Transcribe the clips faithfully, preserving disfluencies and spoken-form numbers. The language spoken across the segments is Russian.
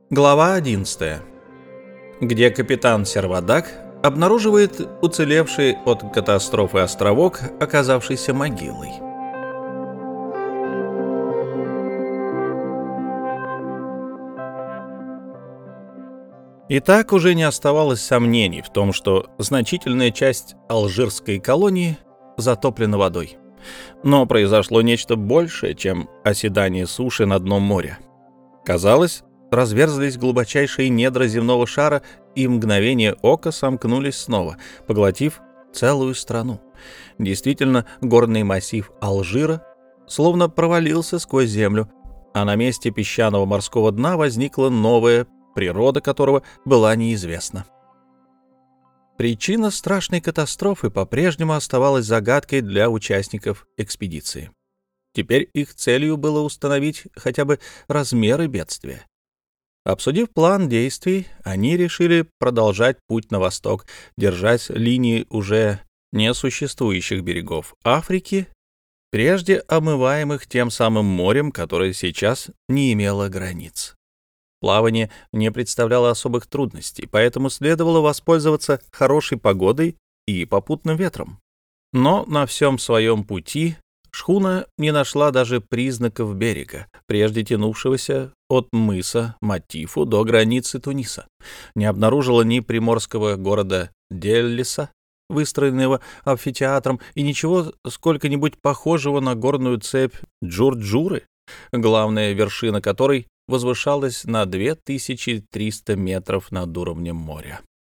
Глава одиннадцатая, где капитан Сервадак обнаруживает уцелевший от катастрофы островок, оказавшийся могилой. Итак, уже не оставалось сомнений в том, что значительная часть алжирской колонии затоплена водой. Но произошло нечто большее, чем оседание суши на дном моря. Казалось, разверзлись глубочайшие недра земного шара и в мгновение ока сомкнулись снова, поглотив целую страну. Действительно, горный массив Алжира словно провалился сквозь землю, а на месте песчаного морского дна возникла новая, природа которого была неизвестна. Причина страшной катастрофы по-прежнему оставалась загадкой для участников экспедиции. Теперь их целью было установить хотя бы размеры бедствия. Обсудив план действий, они решили продолжать путь на восток, держась линии уже несуществующих берегов Африки, прежде омываемых тем самым морем, которое сейчас не имело границ. Плавание не представляло особых трудностей, поэтому следовало воспользоваться хорошей погодой и попутным ветром. Но на всем своем пути шхуна не нашла даже признаков берега, прежде тянувшегося от мыса Матифу до границы Туниса. Не обнаружила ни приморского города Деллиса, выстроенного амфитеатром, и ничего сколько-нибудь похожего на горную цепь Джурджуры, главная вершина которой возвышалась на две тысячи триста метров над уровнем моря.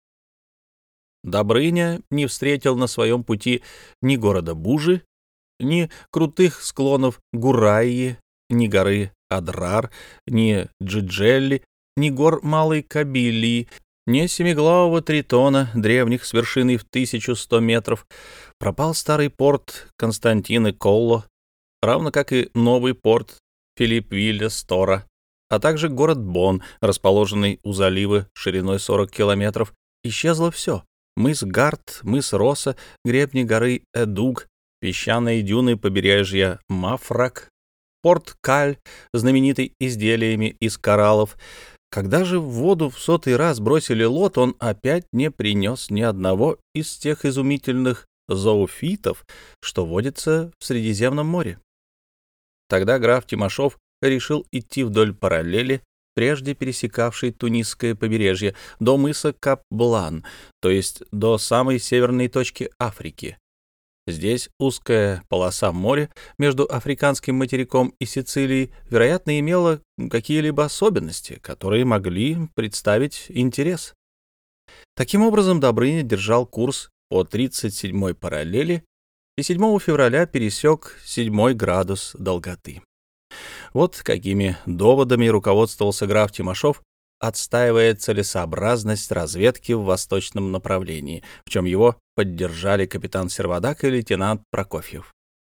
Добрыня не встретил на своем пути ни города Бужи, ни крутых склонов Гураи, ни горы Адрар, ни Джиджелли, ни гор Малой Кабилии, ни семиглавого тритона, древних с вершиной в тысячу сто метров. Пропал старый порт Константины Колло, равно как и новый порт Филипп-Вилля Стора, а также город Бон, расположенный у залива шириной сорок километров. Исчезло все. Мыс Гарт, мыс Роса, гребни горы Эдуг, песчаные дюны побережья Мафрак, порт Каль, знаменитый изделиями из кораллов. Когда же в воду в сотый раз бросили лот, он опять не принес ни одного из тех изумительных зоофитов, что водятся в Средиземном море. Тогда граф Тимошов решил идти вдоль параллели, прежде пересекавшей Тунисское побережье, до мыса Кап-Блан, то есть до самой северной точки Африки. Здесь узкая полоса моря между африканским материком и Сицилией, вероятно, имела какие-либо особенности, которые могли представить интерес. Таким образом, Добрыня держал курс по тридцать седьмой параллели и седьмого февраля пересек седьмой градус долготы. Вот какими доводами руководствовался граф Тимошов, отстаивая целесообразность разведки в восточном направлении, в чем его поддержали капитан Сервадак и лейтенант Прокофьев.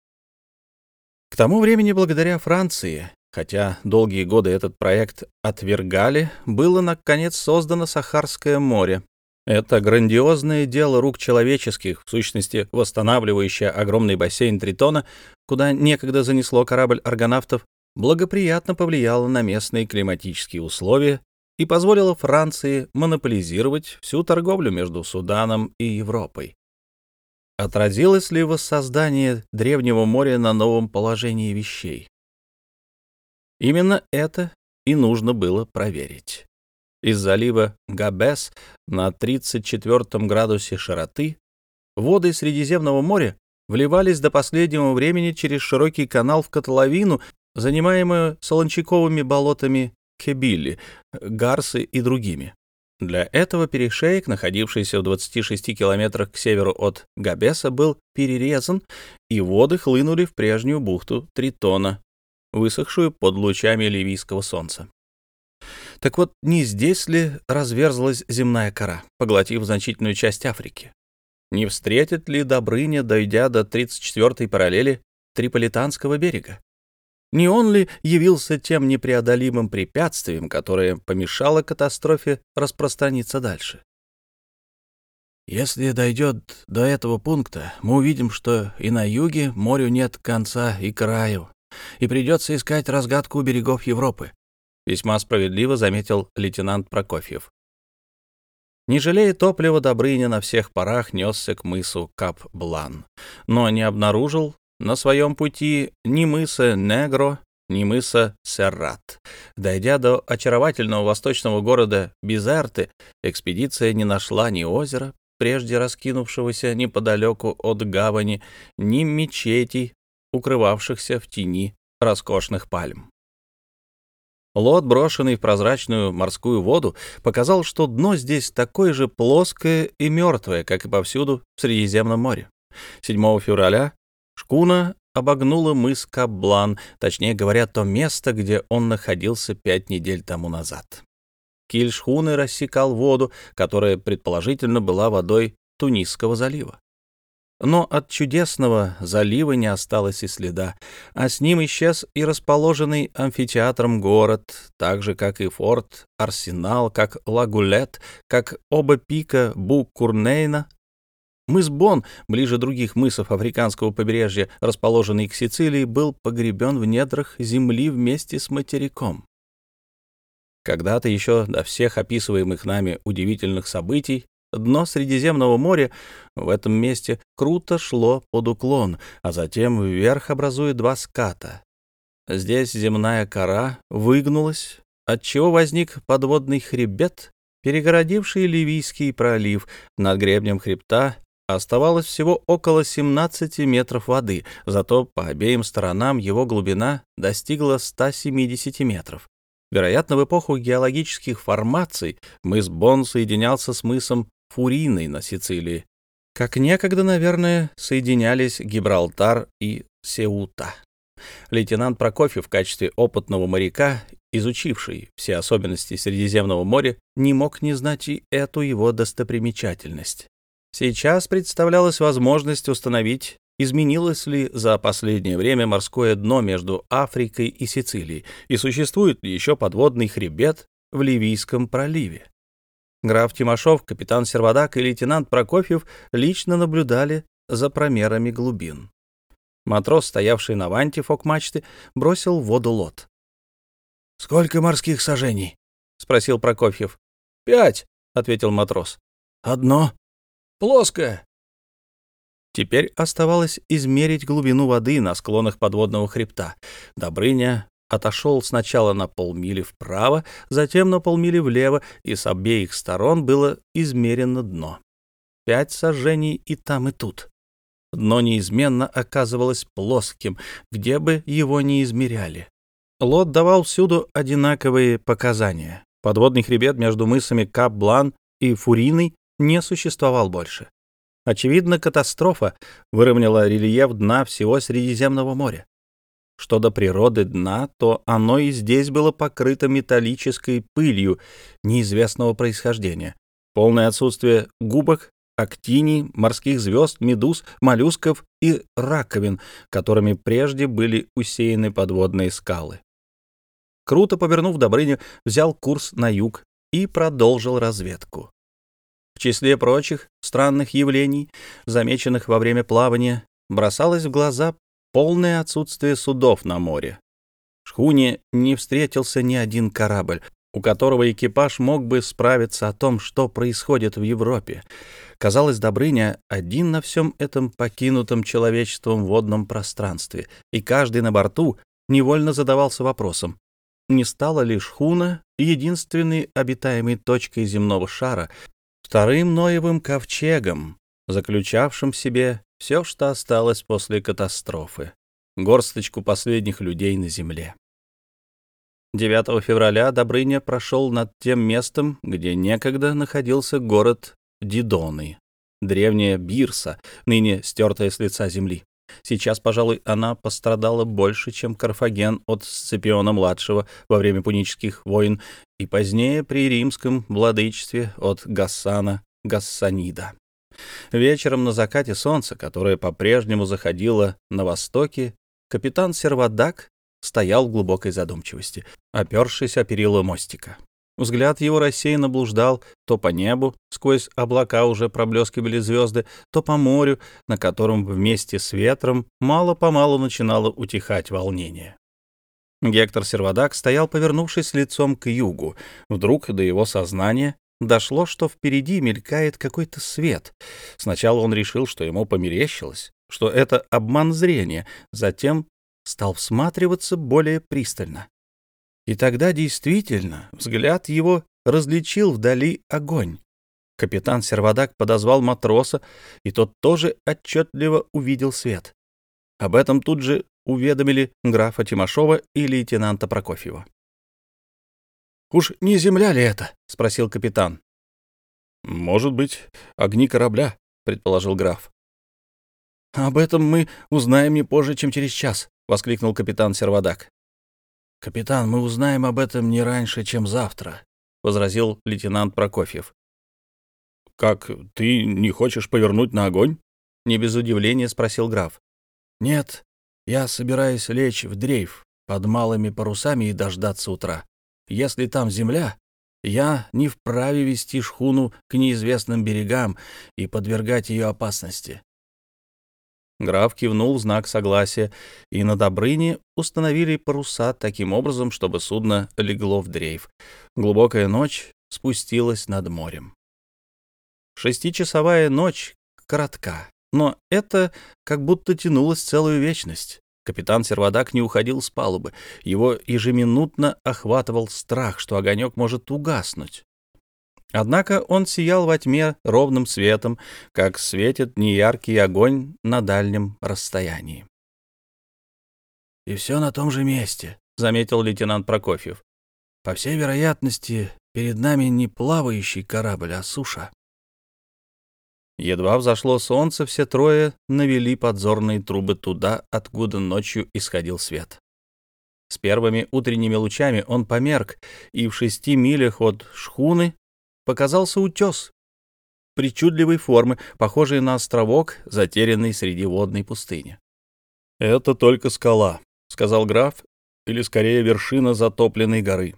К тому времени, благодаря Франции, хотя долгие годы этот проект отвергали, было, наконец, создано Сахарское море. Это грандиозное дело рук человеческих, в сущности, восстанавливающее огромный бассейн Тритона, куда некогда занесло корабль аргонавтов, благоприятно повлияло на местные климатические условия и позволило Франции монополизировать всю торговлю между Суданом и Европой. Отразилось ли воссоздание Древнего моря на новом положении вещей? Именно это и нужно было проверить. Из залива Габес на тридцать четвёртом градусе широты воды Средиземного моря вливались до последнего времени через широкий канал в котловину, занимаемую солончаковыми болотами Кебили, Гарсы и другими. Для этого перешеек, находившийся в двадцати шести километрах к северу от Габеса, был перерезан, и воды хлынули в прежнюю бухту Тритона, высохшую под лучами ливийского солнца. Так вот, не здесь ли разверзлась земная кора, поглотив значительную часть Африки? Не встретит ли Добрыня, дойдя до тридцать четвёртой параллели, Триполитанского берега? Не он ли явился тем непреодолимым препятствием, которое помешало катастрофе распространиться дальше? Если дойдет до этого пункта, мы увидим, что и на юге морю нет конца и краю, и придется искать разгадку у берегов Европы. — весьма справедливо заметил лейтенант Прокофьев. Не жалея топлива, Добрыня на всех парах несся к мысу Кап-Блан, но не обнаружил на своем пути ни мыса Негро, ни мыса Серрат. Дойдя до очаровательного восточного города Бизерты, экспедиция не нашла ни озера, прежде раскинувшегося неподалеку от гавани, ни мечетей, укрывавшихся в тени роскошных пальм. Лот, брошенный в прозрачную морскую воду, показал, что дно здесь такое же плоское и мертвое, как и повсюду в Средиземном море. седьмого февраля шхуна обогнула мыс Кап-Блан, точнее говоря, то место, где он находился пять недель тому назад. Киль шхуны рассекал воду, которая, предположительно, была водой Тунисского залива. Но от чудесного залива не осталось и следа, а с ним исчез и расположенный амфитеатром город, так же, как и форт, арсенал, как Лагулет, как оба пика Бу-Курнейна. Мыс Бон, ближе других мысов африканского побережья, расположенный к Сицилии, был погребен в недрах земли вместе с материком. Когда-то еще до всех описываемых нами удивительных событий дно Средиземного моря в этом месте круто шло под уклон, а затем вверх, образуя два ската. Здесь земная кора выгнулась, отчего возник подводный хребет, перегородивший Ливийский пролив. Над гребнем хребта оставалось всего около семнадцати метров воды, зато по обеим сторонам его глубина достигла ста семидесяти метров. Вероятно, в эпоху геологических формаций мыс Бон соединялся с мысом Фуриной на Сицилии, как некогда, наверное, соединялись Гибралтар и Сеута. Лейтенант Прокофьев в качестве опытного моряка, изучивший все особенности Средиземного моря, не мог не знать и эту его достопримечательность. Сейчас представлялась возможность установить, изменилось ли за последнее время морское дно между Африкой и Сицилией, и существует ли еще подводный хребет в Ливийском проливе. Граф Тимошов, капитан Сервадак и лейтенант Прокофьев лично наблюдали за промерами глубин. Матрос, стоявший на ванте фок-мачты, бросил в воду лот. — Сколько морских сажений? — спросил Прокофьев. — Пять, — ответил матрос. — Одно? — Плоское. Теперь оставалось измерить глубину воды на склонах подводного хребта. Добрыня отошел сначала на полмили вправо, затем на полмили влево, и с обеих сторон было измерено дно. Пять сажений и там, и тут. Дно неизменно оказывалось плоским, где бы его ни измеряли. Лот давал всюду одинаковые показания. Подводный хребет между мысами Кап-Блан и Фуриной не существовал больше. Очевидно, катастрофа выровняла рельеф дна всего Средиземного моря. Что до природы дна, то оно и здесь было покрыто металлической пылью неизвестного происхождения. Полное отсутствие губок, актиний, морских звезд, медуз, моллюсков и раковин, которыми прежде были усеяны подводные скалы. Круто повернув, Добрыня взял курс на юг и продолжил разведку. В числе прочих странных явлений, замеченных во время плавания, бросалось в глаза полное отсутствие судов на море. В шхуне не встретился ни один корабль, у которого экипаж мог бы справиться о том, что происходит в Европе. Казалось, Добрыня один на всем этом покинутом человечеством водном пространстве, и каждый на борту невольно задавался вопросом, не стала ли шхуна единственной обитаемой точкой земного шара, вторым Ноевым ковчегом, заключавшим в себе все, что осталось после катастрофы, горсточку последних людей на земле. девятого февраля Добрыня прошел над тем местом, где некогда находился город Дидоны, древняя Бирса, ныне стертая с лица земли. Сейчас, пожалуй, она пострадала больше, чем Карфаген от Сципиона-младшего во время пунических войн и позднее при римском владычестве от Гассана Гассанида. Вечером на закате солнца, которое по-прежнему заходило на востоке, капитан Сервадак стоял в глубокой задумчивости, опершись о перила мостика. Взгляд его рассеянно блуждал то по небу, сквозь облака уже проблескивали звезды, то по морю, на котором вместе с ветром мало-помалу начинало утихать волнение. Гектор Сервадак стоял, повернувшись лицом к югу. Вдруг до его сознания дошло, что впереди мелькает какой-то свет. Сначала он решил, что ему померещилось, что это обман зрения, затем стал всматриваться более пристально. И тогда действительно взгляд его различил вдали огонь. Капитан Сервадак подозвал матроса, и тот тоже отчетливо увидел свет. Об этом тут же уведомили графа Тимошова и лейтенанта Прокофьева. «Уж не земля ли это?» — спросил капитан. «Может быть, огни корабля», — предположил граф. «Об этом мы узнаем не позже, чем через час», — воскликнул капитан Сервадак. «Капитан, мы узнаем об этом не раньше, чем завтра», — возразил лейтенант Прокофьев. «Как, ты не хочешь повернуть на огонь?» — не без удивления спросил граф. «Нет, я собираюсь лечь в дрейф под малыми парусами и дождаться утра. Если там земля, я не вправе вести шхуну к неизвестным берегам и подвергать ее опасности». Граф кивнул в знак согласия, и на Добрыне установили паруса таким образом, чтобы судно легло в дрейф. Глубокая ночь спустилась над морем. Шестичасовая ночь коротка, но это как будто тянулось целую вечность. Капитан Сервадак не уходил с палубы. Его ежеминутно охватывал страх, что огонек может угаснуть. Однако он сиял во тьме ровным светом, как светит неяркий огонь на дальнем расстоянии. «И все на том же месте», — заметил лейтенант Прокофьев. «По всей вероятности, перед нами не плавающий корабль, а суша». Едва взошло солнце, все трое навели подзорные трубы туда, откуда ночью исходил свет. С первыми утренними лучами он померк, и в шести милях от шхуны показался утес причудливой формы, похожий на островок, затерянный среди водной пустыни. «Это только скала», — сказал граф, — «или, скорее, вершина затопленной горы».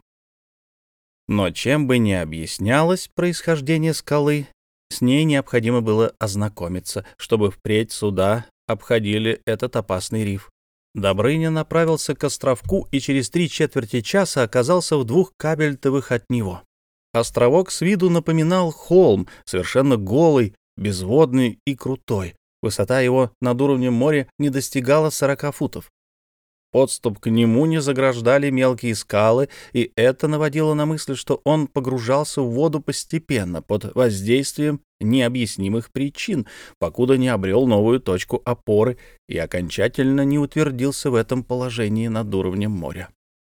Но чем бы ни объяснялось происхождение скалы, с ней необходимо было ознакомиться, чтобы впредь суда обходили этот опасный риф. Добрыня направился к островку и через три четверти часа оказался в двух кабельтовых от него. Островок с виду напоминал холм, совершенно голый, безводный и крутой. Высота его над уровнем моря не достигала сорока футов. Подступ к нему не заграждали мелкие скалы, и это наводило на мысль, что он погружался в воду постепенно, под воздействием необъяснимых причин, покуда не обрел новую точку опоры и окончательно не утвердился в этом положении над уровнем моря.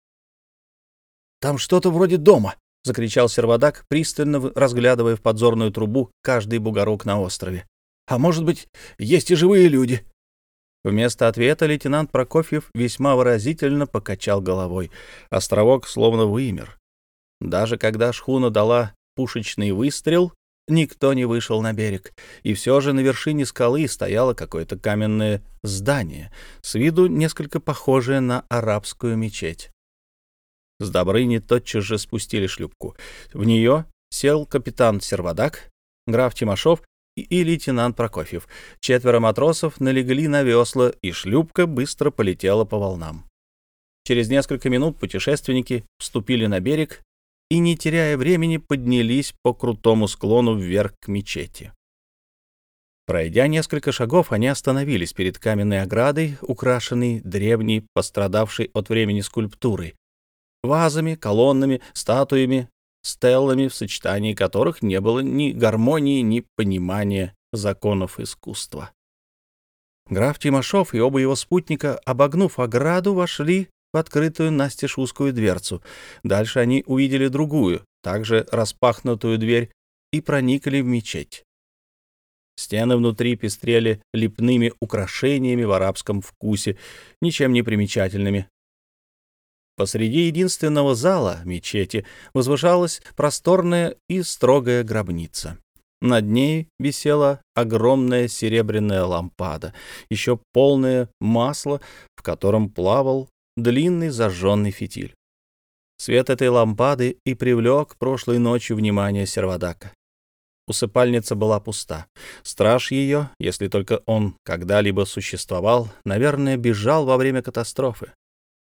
«Там что-то вроде дома!» — закричал Сервадак, пристально разглядывая в подзорную трубу каждый бугорок на острове. «А может быть, есть и живые люди?» Вместо ответа лейтенант Прокофьев весьма выразительно покачал головой. Островок словно вымер. Даже когда шхуна дала пушечный выстрел, никто не вышел на берег. И все же на вершине скалы стояло какое-то каменное здание, с виду несколько похожее на арабскую мечеть. С Добрыни тотчас же спустили шлюпку. В нее сел капитан Сервадак, граф Тимошов и, и лейтенант Прокофьев. Четверо матросов налегли на весла, и шлюпка быстро полетела по волнам. Через несколько минут путешественники вступили на берег и, не теряя времени, поднялись по крутому склону вверх к мечети. Пройдя несколько шагов, они остановились перед каменной оградой, украшенной древней, пострадавшей от времени скульптурой, вазами, колоннами, статуями, стеллами, в сочетании которых не было ни гармонии, ни понимания законов искусства. Граф Тимошов и оба его спутника, обогнув ограду, вошли в открытую настежь узкую дверцу. Дальше они увидели другую, также распахнутую дверь, и проникли в мечеть. Стены внутри пестрели лепными украшениями в арабском вкусе, ничем не примечательными. Посреди единственного зала мечети возвышалась просторная и строгая гробница. Над ней висела огромная серебряная лампада, еще полное масло, в котором плавал длинный зажженный фитиль. Свет этой лампады и привлек прошлой ночью внимание Сервадака. Усыпальница была пуста. Страж ее, если только он когда-либо существовал, наверное, бежал во время катастрофы.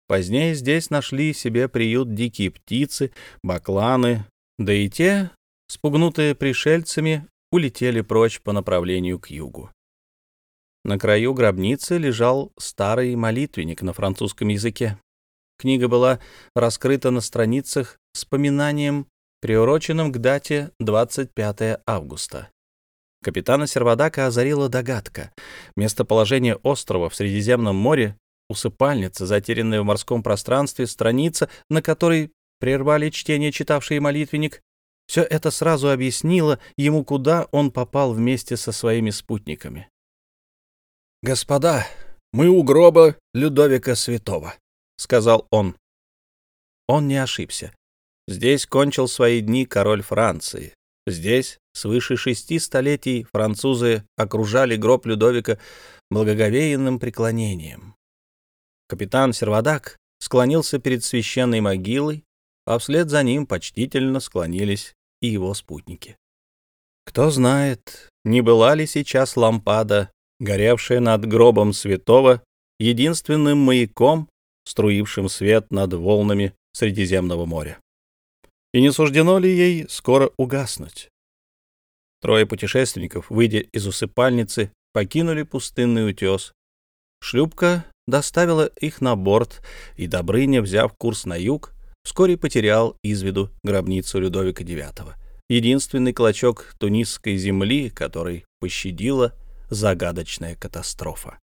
Позднее здесь нашли себе приют дикие птицы, бакланы, да и те, спугнутые пришельцами, улетели прочь по направлению к югу. На краю гробницы лежал старый молитвенник на французском языке. Книга была раскрыта на страницах с поминанием, приуроченным к дате двадцать пятое августа. Капитана Сервадака озарила догадка. Местоположение острова в Средиземном море, усыпальница, затерянная в морском пространстве, страница, на которой прервали чтение читавшие молитвенник, все это сразу объяснило ему, куда он попал вместе со своими спутниками. «Господа, мы у гроба Людовика Святого», — сказал он. Он не ошибся. Здесь кончил свои дни король Франции. Здесь свыше шести столетий французы окружали гроб Людовика благоговейным преклонением. Капитан Сервадак склонился перед священной могилой, а вслед за ним почтительно склонились и его спутники. Кто знает, не была ли сейчас лампада, горевшая над гробом святого, единственным маяком, струившим свет над волнами Средиземного моря. И не суждено ли ей скоро угаснуть? Трое путешественников, выйдя из усыпальницы, покинули пустынный утес. Шлюпка доставила их на борт, и Добрыня, взяв курс на юг, вскоре потерял из виду гробницу Людовика девятого, единственный клочок тунисской земли, который пощадила загадочная катастрофа.